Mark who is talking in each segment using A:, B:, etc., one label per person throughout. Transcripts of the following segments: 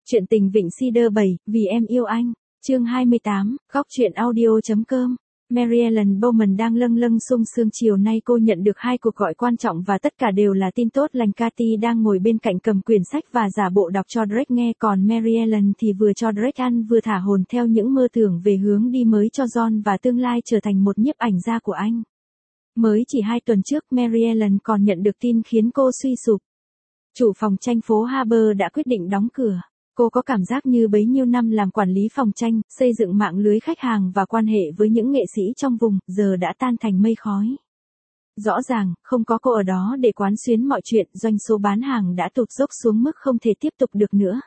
A: Chuyện tình Vịnh Cedar 7, vì em yêu anh. Chương 28, góc truyện audio.com. Mary Ellen Bowman đang lâng lâng sung sương chiều nay cô nhận được 2 cuộc gọi quan trọng và tất cả đều là tin tốt lành. Cathy đang ngồi bên cạnh cầm quyển sách và giả bộ đọc cho Drake nghe, còn Mary Ellen thì vừa cho Drake ăn vừa thả hồn theo những mơ tưởng về hướng đi mới cho John và tương lai trở thành một nhiếp ảnh gia của anh. Mới chỉ 2 tuần trước, Mary Ellen còn nhận được tin khiến cô suy sụp. Chủ phòng tranh phố Harbour đã quyết định đóng cửa. Cô có cảm giác như bấy nhiêu năm làm quản lý phòng tranh, xây dựng mạng lưới khách hàng và quan hệ với những nghệ sĩ trong vùng, giờ đã tan thành mây khói. Rõ ràng, không có cô ở đó để quán xuyến mọi chuyện, doanh số bán hàng đã tụt dốc xuống mức không thể tiếp tục được nữa.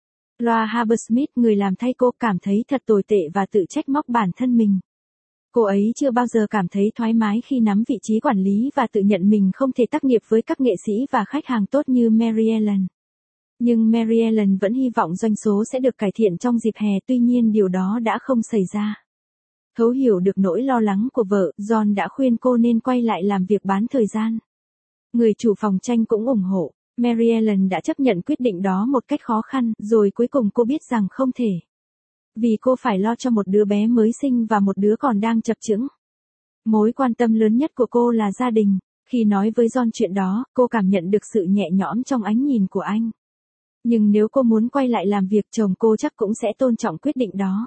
A: Loa Habersmith, người làm thay cô, cảm thấy thật tồi tệ và tự trách móc bản thân mình. Cô ấy chưa bao giờ cảm thấy thoải mái khi nắm vị trí quản lý và tự nhận mình không thể tác nghiệp với các nghệ sĩ và khách hàng tốt như Mary Ellen. Nhưng Mary Ellen vẫn hy vọng doanh số sẽ được cải thiện trong dịp hè, tuy nhiên điều đó đã không xảy ra. Thấu hiểu được nỗi lo lắng của vợ, John đã khuyên cô nên quay lại làm việc bán thời gian. Người chủ phòng tranh cũng ủng hộ. Mary Ellen đã chấp nhận quyết định đó một cách khó khăn, rồi cuối cùng cô biết rằng không thể. Vì cô phải lo cho một đứa bé mới sinh và một đứa còn đang chập chững. Mối quan tâm lớn nhất của cô là gia đình. Khi nói với John chuyện đó, cô cảm nhận được sự nhẹ nhõm trong ánh nhìn của anh. Nhưng nếu cô muốn quay lại làm việc, chồng cô chắc cũng sẽ tôn trọng quyết định đó.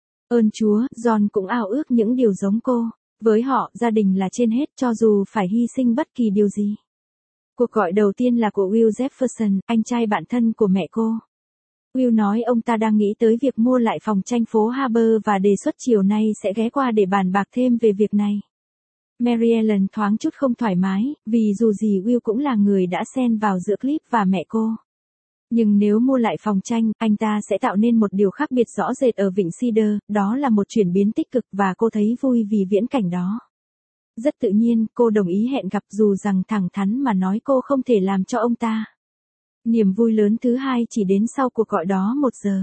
A: Ơn Chúa, John cũng ao ước những điều giống cô. Với họ, gia đình là trên hết, cho dù phải hy sinh bất kỳ điều gì. Cuộc gọi đầu tiên là của Will Jefferson, anh trai bạn thân của mẹ cô. Will nói ông ta đang nghĩ tới việc mua lại phòng tranh phố Harbour và đề xuất chiều nay sẽ ghé qua để bàn bạc thêm về việc này. Mary Ellen thoáng chút không thoải mái, vì dù gì Will cũng là người đã xen vào giữa Cliff và mẹ cô. Nhưng nếu mua lại phòng tranh, anh ta sẽ tạo nên một điều khác biệt rõ rệt ở Vịnh Cedar, đó là một chuyển biến tích cực và cô thấy vui vì viễn cảnh đó. Rất tự nhiên, cô đồng ý hẹn gặp dù rằng thẳng thắn mà nói cô không thể làm cho ông ta. Niềm vui lớn thứ hai chỉ đến sau cuộc gọi đó 1 giờ.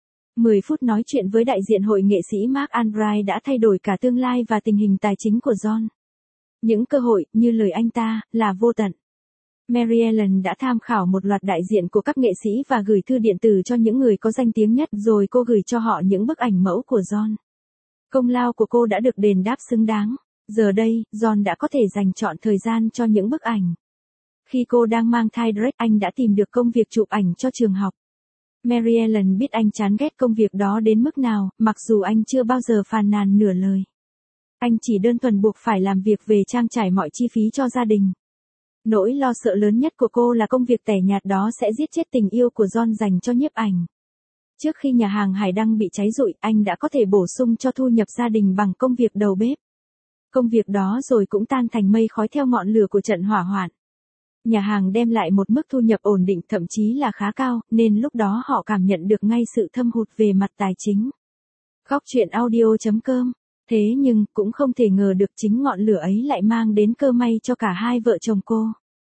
A: 10 phút nói chuyện với đại diện hội nghệ sĩ Mark Albright đã thay đổi cả tương lai và tình hình tài chính của John. Những cơ hội, như lời anh ta, là vô tận. Mary Ellen đã tham khảo một loạt đại diện của các nghệ sĩ và gửi thư điện tử cho những người có danh tiếng nhất, rồi cô gửi cho họ những bức ảnh mẫu của John. Công lao của cô đã được đền đáp xứng đáng. Giờ đây, John đã có thể dành trọn thời gian cho những bức ảnh. Khi cô đang mang thai Drake, anh đã tìm được công việc chụp ảnh cho trường học. Mary Ellen biết anh chán ghét công việc đó đến mức nào, mặc dù anh chưa bao giờ phàn nàn nửa lời. Anh chỉ đơn thuần buộc phải làm việc về trang trải mọi chi phí cho gia đình. Nỗi lo sợ lớn nhất của cô là công việc tẻ nhạt đó sẽ giết chết tình yêu của John dành cho nhiếp ảnh. Trước khi nhà hàng Hải Đăng bị cháy rụi, anh đã có thể bổ sung cho thu nhập gia đình bằng công việc đầu bếp. Công việc đó rồi cũng tan thành mây khói theo ngọn lửa của trận hỏa hoạn. Nhà hàng đem lại một mức thu nhập ổn định, thậm chí là khá cao, nên lúc đó họ cảm nhận được ngay sự thâm hụt về mặt tài chính. Góc truyện audio.com. Thế nhưng, cũng không thể ngờ được chính ngọn lửa ấy lại mang đến cơ may cho cả hai vợ chồng cô.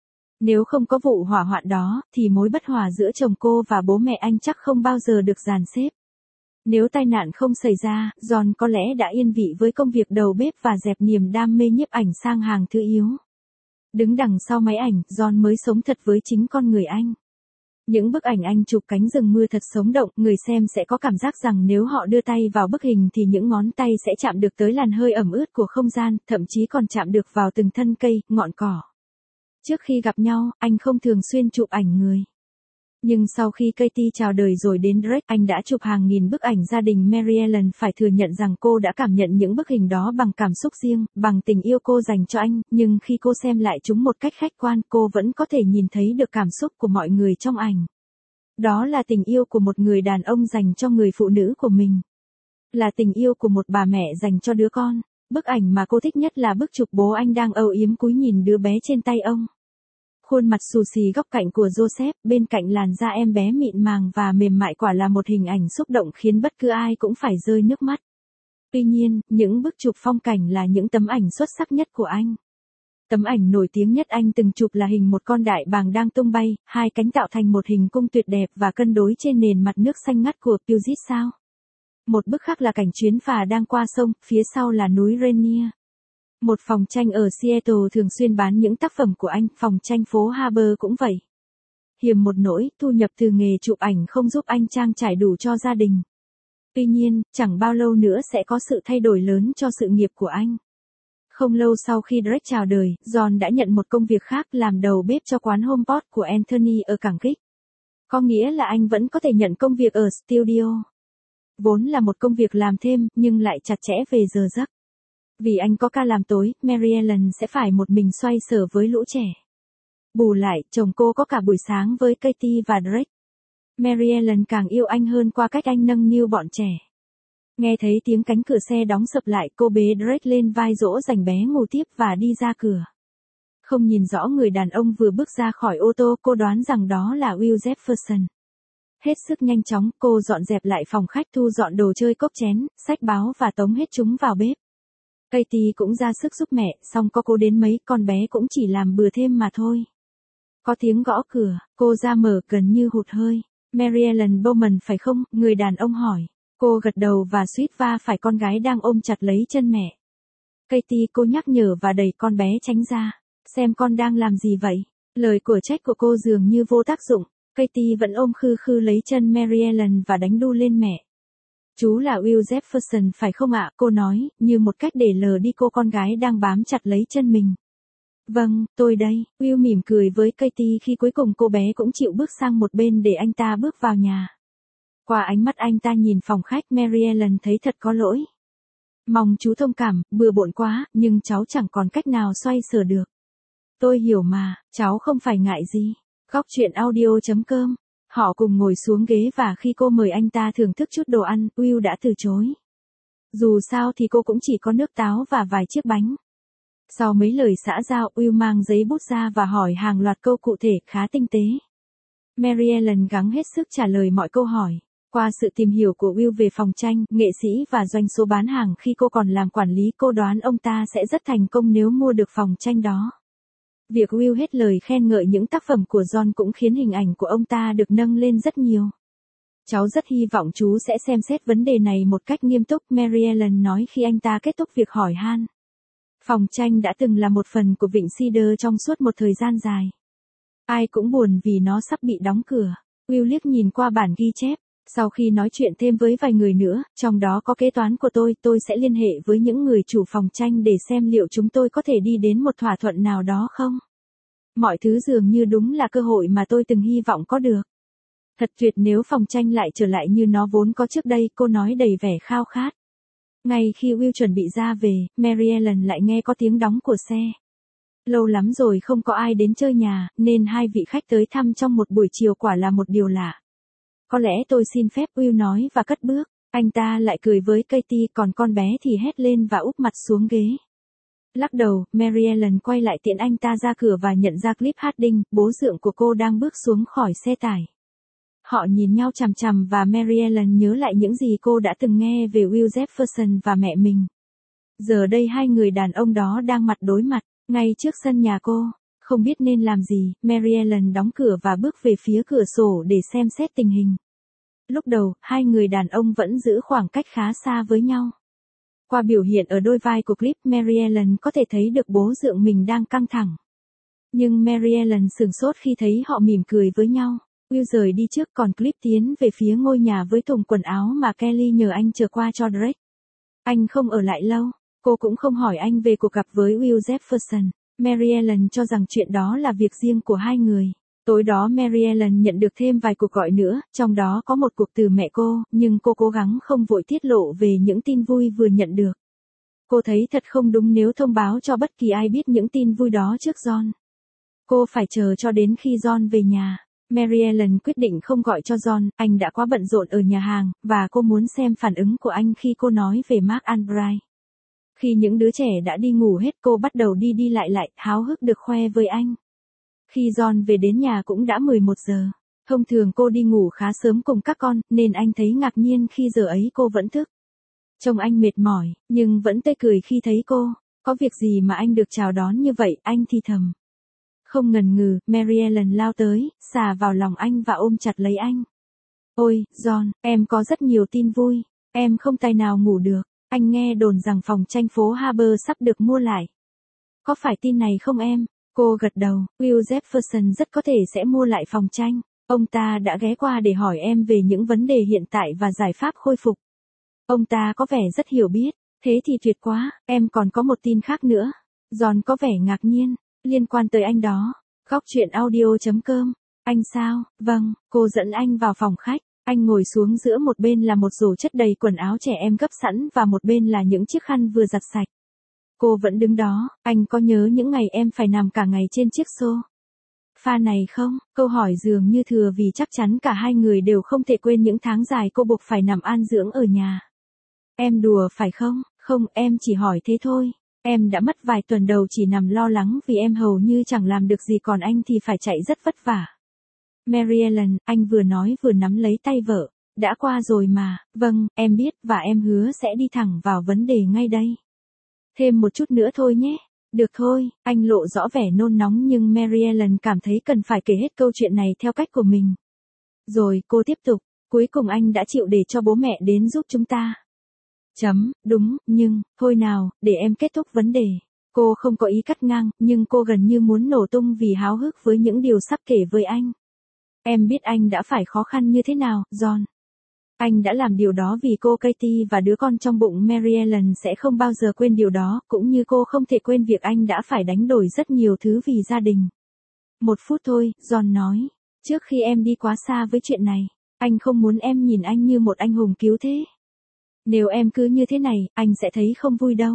A: Nếu không có vụ hỏa hoạn đó, thì mối bất hòa giữa chồng cô và bố mẹ anh chắc không bao giờ được dàn xếp. Nếu tai nạn không xảy ra, John có lẽ đã yên vị với công việc đầu bếp và dẹp niềm đam mê nhiếp ảnh sang hàng thứ yếu. Đứng đằng sau máy ảnh, John mới sống thật với chính con người anh. Những bức ảnh anh chụp cánh rừng mưa thật sống động, người xem sẽ có cảm giác rằng nếu họ đưa tay vào bức hình thì những ngón tay sẽ chạm được tới làn hơi ẩm ướt của không gian, thậm chí còn chạm được vào từng thân cây, ngọn cỏ. Trước khi gặp nhau, anh không thường xuyên chụp ảnh người. Nhưng sau khi Katie chào đời rồi đến Drake, anh đã chụp hàng nghìn bức ảnh gia đình. Mary Ellen phải thừa nhận rằng cô đã cảm nhận những bức hình đó bằng cảm xúc riêng, bằng tình yêu cô dành cho anh, nhưng khi cô xem lại chúng một cách khách quan, cô vẫn có thể nhìn thấy được cảm xúc của mọi người trong ảnh. Đó là tình yêu của một người đàn ông dành cho người phụ nữ của mình. Là tình yêu của một bà mẹ dành cho đứa con. Bức ảnh mà cô thích nhất là bức chụp bố anh đang âu yếm cúi nhìn đứa bé trên tay ông. Khuôn mặt xù xì góc cạnh của Joseph, bên cạnh làn da em bé mịn màng và mềm mại, quả là một hình ảnh xúc động khiến bất cứ ai cũng phải rơi nước mắt. Tuy nhiên, những bức chụp phong cảnh là những tấm ảnh xuất sắc nhất của anh. Tấm ảnh nổi tiếng nhất anh từng chụp là hình một con đại bàng đang tung bay, 2 cánh tạo thành một hình cung tuyệt đẹp và cân đối trên nền mặt nước xanh ngắt của Puget Sound. Một bức khác là cảnh chuyến phà đang qua sông, phía sau là núi Rainier. Một phòng tranh ở Seattle thường xuyên bán những tác phẩm của anh, phòng tranh phố Harbour cũng vậy. Hiềm một nỗi, thu nhập từ nghề chụp ảnh không giúp anh trang trải đủ cho gia đình. Tuy nhiên, chẳng bao lâu nữa sẽ có sự thay đổi lớn cho sự nghiệp của anh. Không lâu sau khi Drake chào đời, John đã nhận một công việc khác làm đầu bếp cho quán HomePod của Anthony ở cảng Kích. Có nghĩa là anh vẫn có thể nhận công việc ở studio. Vốn là một công việc làm thêm, nhưng lại chặt chẽ về giờ giấc. Vì anh có ca làm tối, Mary Ellen sẽ phải một mình xoay sở với lũ trẻ. Bù lại, chồng cô có cả buổi sáng với Katie và Drake. Mary Ellen càng yêu anh hơn qua cách anh nâng niu bọn trẻ. Nghe thấy tiếng cánh cửa xe đóng sập lại, cô bế Drake lên vai dỗ dành bé ngủ tiếp và đi ra cửa. Không nhìn rõ người đàn ông vừa bước ra khỏi ô tô, cô đoán rằng đó là Will Jefferson. Hết sức nhanh chóng, cô dọn dẹp lại phòng khách, thu dọn đồ chơi, cốc chén, sách báo và tống hết chúng vào bếp. Katie cũng ra sức giúp mẹ, song có cô đến mấy, con bé cũng chỉ làm bừa thêm mà thôi. Có tiếng gõ cửa, cô ra mở, gần như hụt hơi. Mary Ellen Bowman phải không? Người đàn ông hỏi. Cô gật đầu và suýt va phải con gái đang ôm chặt lấy chân mẹ. Katie, cô nhắc nhở và đẩy con bé tránh ra. Xem con đang làm gì vậy? Lời của trách của cô dường như vô tác dụng. Katie vẫn ôm khư khư lấy chân Mary Ellen và đánh đu lên mẹ. Chú là Will Jefferson phải không ạ? Cô nói, như một cách để lờ đi cô con gái đang bám chặt lấy chân mình. Vâng, tôi đây. Will mỉm cười với Katie khi cuối cùng cô bé cũng chịu bước sang một bên để anh ta bước vào nhà. Qua ánh mắt anh ta nhìn phòng khách, Mary Ellen thấy thật có lỗi. Mong chú thông cảm, bừa bộn quá, nhưng cháu chẳng còn cách nào xoay sở được. Tôi hiểu mà, cháu không phải ngại gì. Góc chuyện audio.com. Họ cùng ngồi xuống ghế và khi cô mời anh ta thưởng thức chút đồ ăn, Will đã từ chối. Dù sao thì cô cũng chỉ có nước táo và vài chiếc bánh. Sau mấy lời xã giao, Will mang giấy bút ra và hỏi hàng loạt câu cụ thể khá tinh tế. Mary Ellen gắng hết sức trả lời mọi câu hỏi. Qua sự tìm hiểu của Will về phòng tranh, nghệ sĩ và doanh số bán hàng khi cô còn làm quản lý, cô đoán ông ta sẽ rất thành công nếu mua được phòng tranh đó. Việc Will hết lời khen ngợi những tác phẩm của John cũng khiến hình ảnh của ông ta được nâng lên rất nhiều. Cháu rất hy vọng chú sẽ xem xét vấn đề này một cách nghiêm túc, Mary Ellen nói khi anh ta kết thúc việc hỏi han. Phòng tranh đã từng là một phần của Vịnh Cedar trong suốt một thời gian dài. Ai cũng buồn vì nó sắp bị đóng cửa. Will liếc nhìn qua bản ghi chép. Sau khi nói chuyện thêm với vài người nữa, trong đó có kế toán của tôi sẽ liên hệ với những người chủ phòng tranh để xem liệu chúng tôi có thể đi đến một thỏa thuận nào đó không. Mọi thứ dường như đúng là cơ hội mà tôi từng hy vọng có được. Thật tuyệt nếu phòng tranh lại trở lại như nó vốn có trước đây, cô nói đầy vẻ khao khát. Ngay khi Will chuẩn bị ra về, Mary Ellen lại nghe có tiếng đóng của xe. Lâu lắm rồi không có ai đến chơi nhà, nên hai vị khách tới thăm trong một buổi chiều quả là một điều lạ. Có lẽ tôi xin phép, Will nói và cất bước. Anh ta lại cười với Katie, còn con bé thì hét lên và úp mặt xuống ghế. Lắc đầu, Mary Ellen quay lại tiễn anh ta ra cửa và nhận ra Cliff Harding, bố dượng của cô đang bước xuống khỏi xe tải. Họ nhìn nhau chằm chằm và Mary Ellen nhớ lại những gì cô đã từng nghe về Will Jefferson và mẹ mình. Giờ đây hai người đàn ông đó đang mặt đối mặt, ngay trước sân nhà cô. Không biết nên làm gì, Mary Ellen đóng cửa và bước về phía cửa sổ để xem xét tình hình. Lúc đầu, hai người đàn ông vẫn giữ khoảng cách khá xa với nhau. Qua biểu hiện ở đôi vai của Cliff, Mary Ellen có thể thấy được bố dượng mình đang căng thẳng. Nhưng Mary Ellen sửng sốt khi thấy họ mỉm cười với nhau. Will rời đi trước, còn Cliff tiến về phía ngôi nhà với thùng quần áo mà Kelly nhờ anh chở qua cho Drake. Anh không ở lại lâu, cô cũng không hỏi anh về cuộc gặp với Will Jefferson. Mary Ellen cho rằng chuyện đó là việc riêng của hai người. Tối đó Mary Ellen nhận được thêm vài cuộc gọi nữa, trong đó có một cuộc từ mẹ cô, nhưng cô cố gắng không vội tiết lộ về những tin vui vừa nhận được. Cô thấy thật không đúng nếu thông báo cho bất kỳ ai biết những tin vui đó trước John. Cô phải chờ cho đến khi John về nhà. Mary Ellen quyết định không gọi cho John, anh đã quá bận rộn ở nhà hàng, và cô muốn xem phản ứng của anh khi cô nói về Mark Albright. Khi những đứa trẻ đã đi ngủ hết, cô bắt đầu đi lại, háo hức được khoe với anh. Khi John về đến nhà cũng đã 11 giờ. Thông thường cô đi ngủ khá sớm cùng các con, nên anh thấy ngạc nhiên khi giờ ấy cô vẫn thức. Trông anh mệt mỏi, nhưng vẫn tươi cười khi thấy cô. Có việc gì mà anh được chào đón như vậy, anh thì thầm. Không ngần ngừ, Mary Ellen lao tới, xà vào lòng anh và ôm chặt lấy anh. Ôi, John, em có rất nhiều tin vui. Em không tài nào ngủ được. Anh nghe đồn rằng phòng tranh phố Harbour sắp được mua lại. Có phải tin này không em? Cô gật đầu, Will Jefferson rất có thể sẽ mua lại phòng tranh. Ông ta đã ghé qua để hỏi em về những vấn đề hiện tại và giải pháp khôi phục. Ông ta có vẻ rất hiểu biết. Thế thì tuyệt quá, em còn có một tin khác nữa. John có vẻ ngạc nhiên, liên quan tới anh đó. Góc chuyện audio.com. Anh sao? Vâng, cô dẫn anh vào phòng khách. Anh ngồi xuống, giữa một bên là một rổ chất đầy quần áo trẻ em gấp sẵn và một bên là những chiếc khăn vừa giặt sạch. Cô vẫn đứng đó. Anh có nhớ những ngày em phải nằm cả ngày trên chiếc sofa này không? Câu hỏi dường như thừa vì chắc chắn cả hai người đều không thể quên những tháng dài cô buộc phải nằm an dưỡng ở nhà. Em đùa phải không? Không, em chỉ hỏi thế thôi. Em đã mất vài tuần đầu chỉ nằm lo lắng vì em hầu như chẳng làm được gì, còn anh thì phải chạy rất vất vả. Mary Ellen, anh vừa nói vừa nắm lấy tay vợ. Đã qua rồi mà. Vâng, em biết và em hứa sẽ đi thẳng vào vấn đề ngay đây. Thêm một chút nữa thôi nhé. Được thôi, anh lộ rõ vẻ nôn nóng nhưng Mary Ellen cảm thấy cần phải kể hết câu chuyện này theo cách của mình. Rồi cô tiếp tục, cuối cùng anh đã chịu để cho bố mẹ đến giúp chúng ta. Đúng, nhưng, thôi nào, để em kết thúc vấn đề. Cô không có ý cắt ngang, nhưng cô gần như muốn nổ tung vì háo hức với những điều sắp kể với anh. Em biết anh đã phải khó khăn như thế nào, John. Anh đã làm điều đó vì cô Katie và đứa con trong bụng. Mary Ellen sẽ không bao giờ quên điều đó, cũng như cô không thể quên việc anh đã phải đánh đổi rất nhiều thứ vì gia đình. Một phút thôi, John nói. Trước khi em đi quá xa với chuyện này, anh không muốn em nhìn anh như một anh hùng cứu thế. Nếu em cứ như thế này, anh sẽ thấy không vui đâu.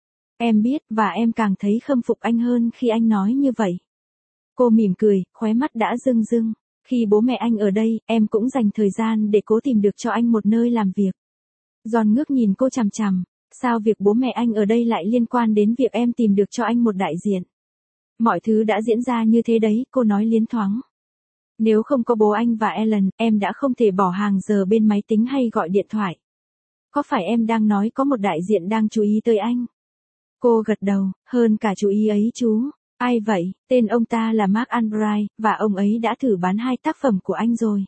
A: Em biết, và em càng thấy khâm phục anh hơn khi anh nói như vậy. Cô mỉm cười, khóe mắt đã rưng rưng. Khi bố mẹ anh ở đây, em cũng dành thời gian để cố tìm được cho anh một nơi làm việc. John ngước nhìn cô chằm chằm. Sao việc bố mẹ anh ở đây lại liên quan đến việc em tìm được cho anh một đại diện? Mọi thứ đã diễn ra như thế đấy, cô nói liến thoáng. Nếu không có bố anh và Ellen, em đã không thể bỏ hàng giờ bên máy tính hay gọi điện thoại. Có phải em đang nói có một đại diện đang chú ý tới anh? Cô gật đầu, hơn cả chú ý ấy chú. Ai vậy? Tên ông ta là Mark Albright, và ông ấy đã thử bán 2 tác phẩm của anh rồi.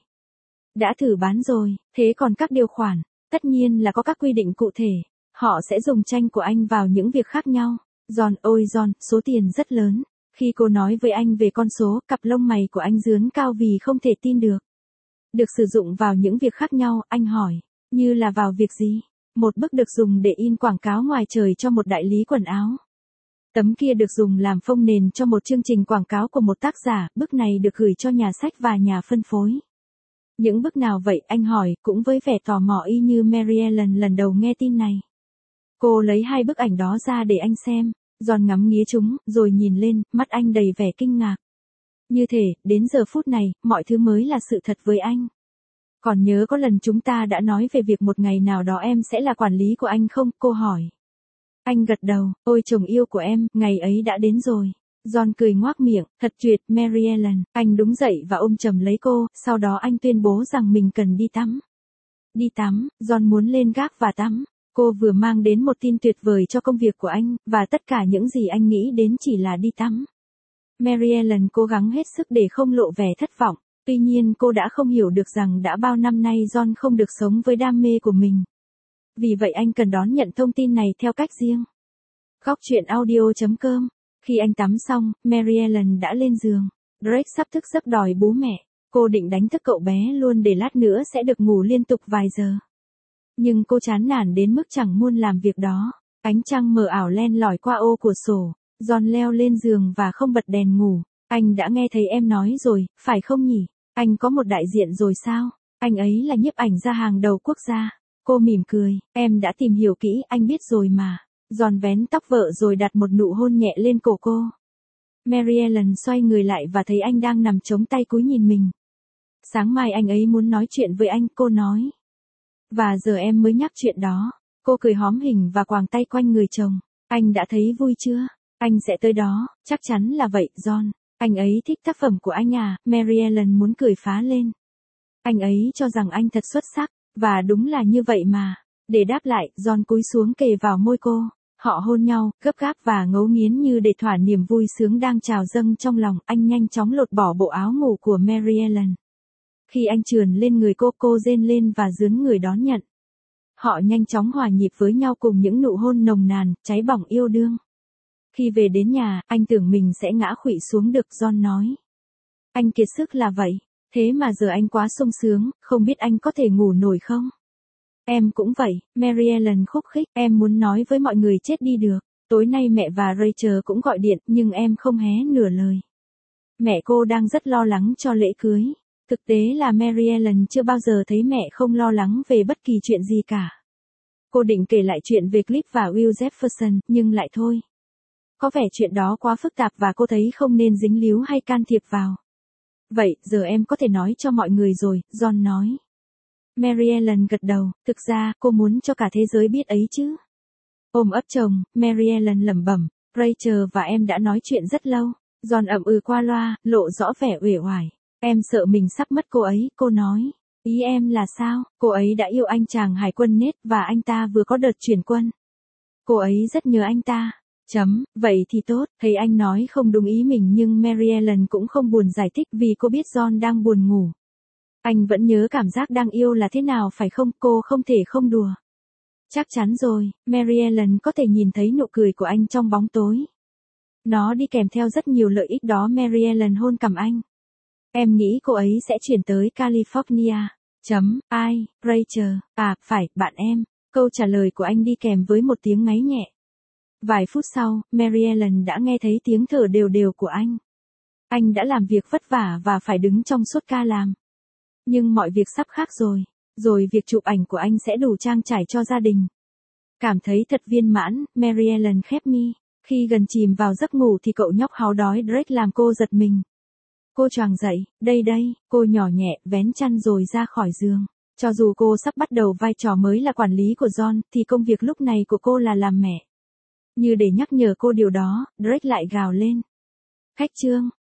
A: Đã thử bán rồi, thế còn các điều khoản? Tất nhiên là có các quy định cụ thể. Họ sẽ dùng tranh của anh vào những việc khác nhau. John, ôi John, số tiền rất lớn. Khi cô nói với anh về con số, cặp lông mày của anh dướn cao vì không thể tin được. Được sử dụng vào những việc khác nhau, anh hỏi. Như là vào việc gì? Một bức được dùng để in quảng cáo ngoài trời cho một đại lý quần áo. Tấm kia được dùng làm phông nền cho một chương trình quảng cáo của một tác giả, bức này được gửi cho nhà sách và nhà phân phối. Những bức nào vậy? Anh hỏi, cũng với vẻ tò mò y như Mary Ellen lần đầu nghe tin này. Cô lấy 2 bức ảnh đó ra để anh xem. John ngắm nghía chúng, rồi nhìn lên, mắt anh đầy vẻ kinh ngạc. Như thể, đến giờ phút này, mọi thứ mới là sự thật với anh. Còn nhớ có lần chúng ta đã nói về việc một ngày nào đó em sẽ là quản lý của anh không? Cô hỏi. Anh gật đầu, ôi chồng yêu của em, ngày ấy đã đến rồi. John cười ngoác miệng, thật tuyệt, Mary Ellen. Anh đứng dậy và ôm chầm lấy cô, sau đó anh tuyên bố rằng mình cần đi tắm. Đi tắm, John muốn lên gác và tắm. Cô vừa mang đến một tin tuyệt vời cho công việc của anh, và tất cả những gì anh nghĩ đến chỉ là đi tắm. Mary Ellen cố gắng hết sức để không lộ vẻ thất vọng. Tuy nhiên cô đã không hiểu được rằng đã bao năm nay John không được sống với đam mê của mình. Vì vậy anh cần đón nhận thông tin này theo cách riêng. Góc chuyện audio.com. Khi anh tắm xong, Mary Ellen đã lên giường. Drake sắp thức giấc đòi bú mẹ. Cô định đánh thức cậu bé luôn để lát nữa sẽ được ngủ liên tục vài giờ. Nhưng cô chán nản đến mức chẳng muốn làm việc đó. Ánh trăng mờ ảo len lỏi qua ô cửa sổ. John leo lên giường và không bật đèn ngủ. Anh đã nghe thấy em nói rồi, phải không nhỉ? Anh có một đại diện rồi sao? Anh ấy là nhiếp ảnh gia hàng đầu quốc gia. Cô mỉm cười, em đã tìm hiểu kỹ, anh biết rồi mà. John vén tóc vợ rồi đặt một nụ hôn nhẹ lên cổ cô. Mary Ellen xoay người lại và thấy anh đang nằm chống tay cúi nhìn mình. Sáng mai anh ấy muốn nói chuyện với anh, cô nói. Và giờ em mới nhắc chuyện đó. Cô cười hóm hình và quàng tay quanh người chồng. Anh đã thấy vui chưa? Anh sẽ tới đó, chắc chắn là vậy, John. Anh ấy thích tác phẩm của anh à? Mary Ellen muốn cười phá lên. Anh ấy cho rằng anh thật xuất sắc, và đúng là như vậy mà. Để đáp lại, John cúi xuống kề vào môi cô. Họ hôn nhau, gấp gáp và ngấu nghiến như để thỏa niềm vui sướng đang trào dâng trong lòng. Anh nhanh chóng lột bỏ bộ áo ngủ của Mary Ellen. Khi anh trườn lên người cô rên lên và dướn người đón nhận. Họ nhanh chóng hòa nhịp với nhau cùng những nụ hôn nồng nàn, cháy bỏng yêu đương. Khi về đến nhà, anh tưởng mình sẽ ngã khuỵu xuống được, John nói. Anh kiệt sức là vậy, thế mà giờ anh quá sung sướng, không biết anh có thể ngủ nổi không? Em cũng vậy, Mary Ellen khúc khích, em muốn nói với mọi người chết đi được. Tối nay mẹ và Rachel cũng gọi điện, nhưng em không hé nửa lời. Mẹ cô đang rất lo lắng cho lễ cưới. Thực tế là Mary Ellen chưa bao giờ thấy mẹ không lo lắng về bất kỳ chuyện gì cả. Cô định kể lại chuyện về Cliff và Will Jefferson, nhưng lại thôi. Có vẻ chuyện đó quá phức tạp và cô thấy không nên dính líu hay can thiệp vào. Vậy, giờ em có thể nói cho mọi người rồi, John nói. Mary Ellen gật đầu, thực ra, cô muốn cho cả thế giới biết ấy chứ. Ôm ấp chồng, Mary Ellen lẩm bẩm, Rachel và em đã nói chuyện rất lâu. John ậm ừ qua loa, lộ rõ vẻ uể oải. Em sợ mình sắp mất cô ấy, cô nói. Ý em là sao? Cô ấy đã yêu anh chàng hải quân Ned và anh ta vừa có đợt chuyển quân. Cô ấy rất nhớ anh ta. Vậy thì tốt, thấy anh nói không đúng ý mình nhưng Mary Ellen cũng không buồn giải thích vì cô biết John đang buồn ngủ. Anh vẫn nhớ cảm giác đang yêu là thế nào phải không, cô không thể không đùa. Chắc chắn rồi, Mary Ellen có thể nhìn thấy nụ cười của anh trong bóng tối. Nó đi kèm theo rất nhiều lợi ích đó. Mary Ellen hôn cằm anh. Em nghĩ cô ấy sẽ chuyển tới California. Ai, Rachel, phải, bạn em. Câu trả lời của anh đi kèm với một tiếng ngáy nhẹ. Vài phút sau, Mary Ellen đã nghe thấy tiếng thở đều đều của anh. Anh đã làm việc vất vả và phải đứng trong suốt ca làm. Nhưng mọi việc sắp khác rồi. Rồi việc chụp ảnh của anh sẽ đủ trang trải cho gia đình. Cảm thấy thật viên mãn, Mary Ellen khép mi. Khi gần chìm vào giấc ngủ thì cậu nhóc háu đói Drake làm cô giật mình. Cô choàng dậy, đây, cô nhỏ nhẹ, vén chăn rồi ra khỏi giường. Cho dù cô sắp bắt đầu vai trò mới là quản lý của John, thì công việc lúc này của cô là làm mẹ. Như để nhắc nhở cô điều đó, Drake lại gào lên. Khách trương,